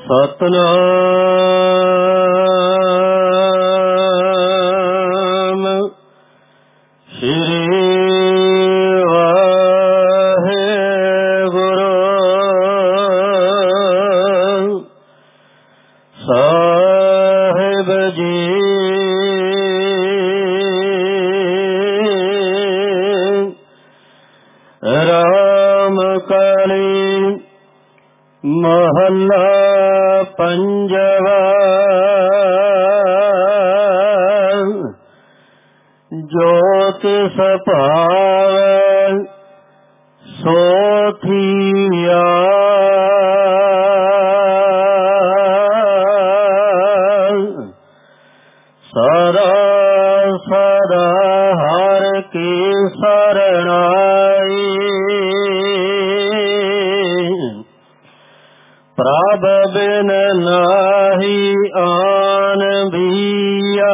ਸਤਿਨਾਮ ਸ੍ਰੀ ਵਾਹਿਗੁਰੂ ਸਾਹਿਬ ਜੀ। ਰਾਮ ਕਲੀ ਮਹੱਲਾ ਪੰਜਵਾ। ਜੋ ਤਿਸ ਭਾਵੈ ਸੋ ਥੀਆ, ਸਦਾ ਸਦਾ ਹਰਿ ਕੀ ਸਰਣਾਈ। ਪ੍ਰਭ ਬਿਨ ਨਾਹੀ ਆਨ ਬੀਆ,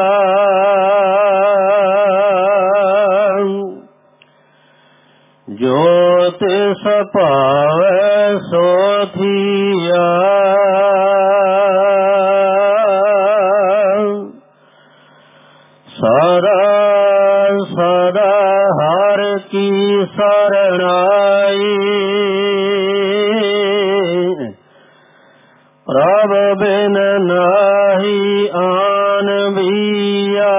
ਜੋ ਤਿਸ ਭਾਵੈ ਸੋ ਥੀਆ। ਸਦਾ ਸਦਾ ਹਰਿ ਕੀ ਸਰਣਾਈ। ਪ੍ਰਭ ਬਿਨ ਨਾਹੀ ਆਨ ਬੀਆ,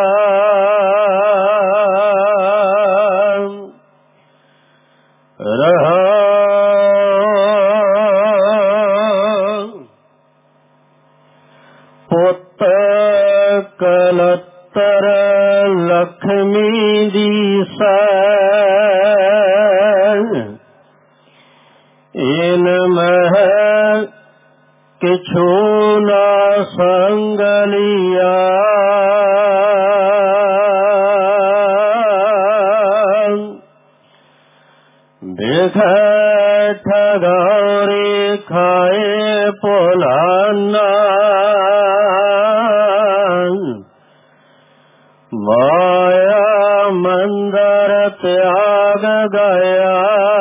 ਪੁੱਤ ਕਲਤਰ ਲਖਮੀ ਦੀਸੈ। ਇਨ ਮਹਿ ਕਿਛੂ ਨਾ ਸੰਗ ਲਿਆ, ਬਿਖੈ ਠਗੌਰੀ ਖਾਏ ਭੁਲਾਨਾ। ਮਾਇਆ ਮੰਦਰ ਤਿਆਗ ਗਿਆ,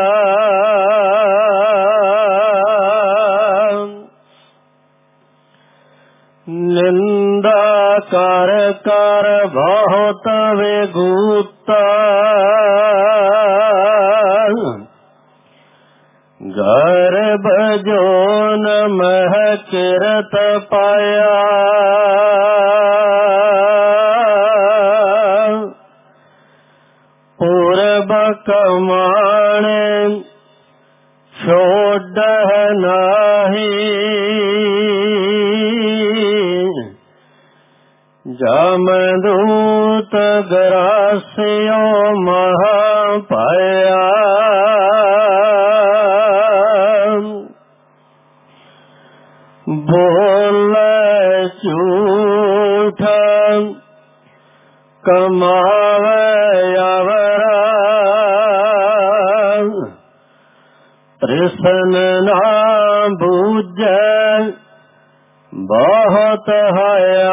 ਨਿੰਦਾ ਕਰ ਕਰ ਬਹੁਤ ਵਿਗੂਤਾ। ਗਰਭ ਜੋਨ ਮਹਿ ਕਿਰਤ ਪਾਇਆ, ਪੂਰਬ ਕਮਾਣੇ ਛੋਡਹ ਨਾਹੀ। ਜਮਦੂਤ ਗਰਾਸਿਓ ਮਹਾ ਪਾਇਆ, ਬੋਲੇ ਝੂਠ ਕਮਾਵੇ ਅਵਰਾ। ਤ੍ਰਿਸ਼ਨ ਨਾ ਬੂਝੈ ਬਹੁਤ ਹਇਆ,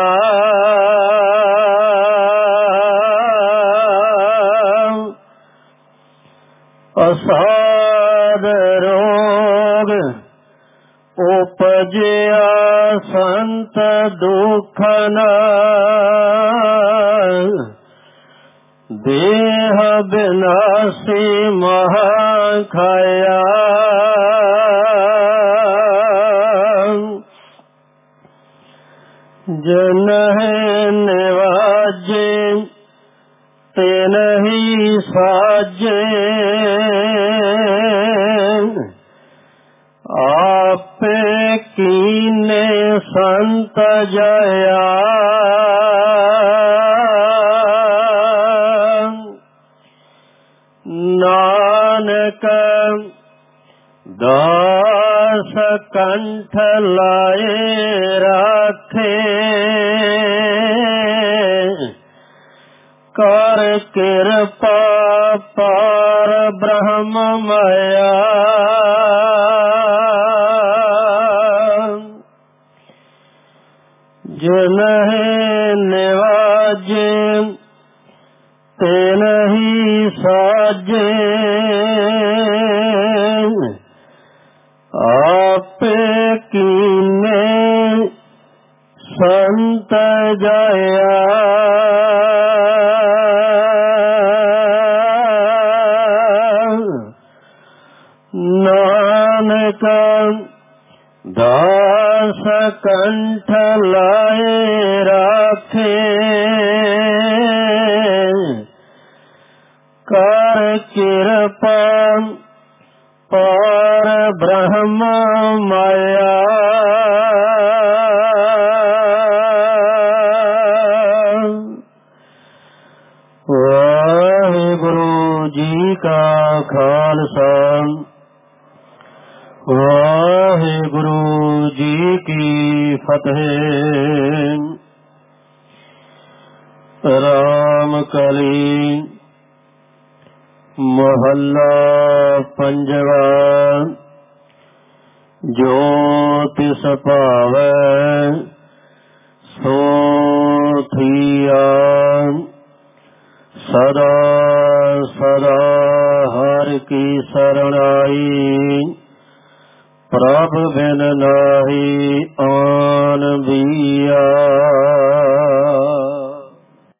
ਅਸਾਧ ਰੋਗ ਉਪਜਿਆ ਸੰਤ ਦੁਖ ਨ। ਦੇਹ ਬਿਨਾਸੀ ਮਹਾ ਖਾਇਆ, ਜਿਨਹਿ ਨਿਵਾਜੇ ਤਿਨਹਿ ਸਾਜੇ। ਆਪੇ ਕੀਨੇ ਸੰਤ ਜਇਆ, ਨਾਨਕ ਦਾਸ ਕੰਠ ਲਾਏ ਰਾਖੇ। ਕਰ ਕਿਰਪਾ ਪਾਰ ਬ੍ਰਹਮ ਮਾਇਆ, ਜਿਨਹਿ ਨਿਵਾਜੇ ਤਿਨਹਿ ਸਾਜੇ। ਆਪੇ ਕੀਨੇ ਸੰਤ ਜਾਇਆ ਨਾਨਕ ਦਾਸ ਕੰਠ ਲਾਏ ਰਾਖੇ ਕਰ ਕਿਰਪਾ ਪਾਰ ਬ੍ਰਹਮ ਮਾਇਆ ਵਾਹਿਗੁਰੂ ਜੀ ਕਾ ਖਾਲਸਾ ਵਾਹਿਗੁਰੂ ਜੀ ਕੀ ਫਤਿਹ। ਰਾਮ ਕਲੀ ਮਹੱਲਾ ਪੰਜਵਾ। ਜੋ ਤਿਸ ਭਾਵੈ ਸੋ ਥੀਆ ਸਦਾ ਸਦਾ ਹਰਿ ਕੀ ਸਰਣਾਈ ਪ੍ਰਭ ਬਿਨ ਨਾਹੀ ਆਨ ਬੀਆ।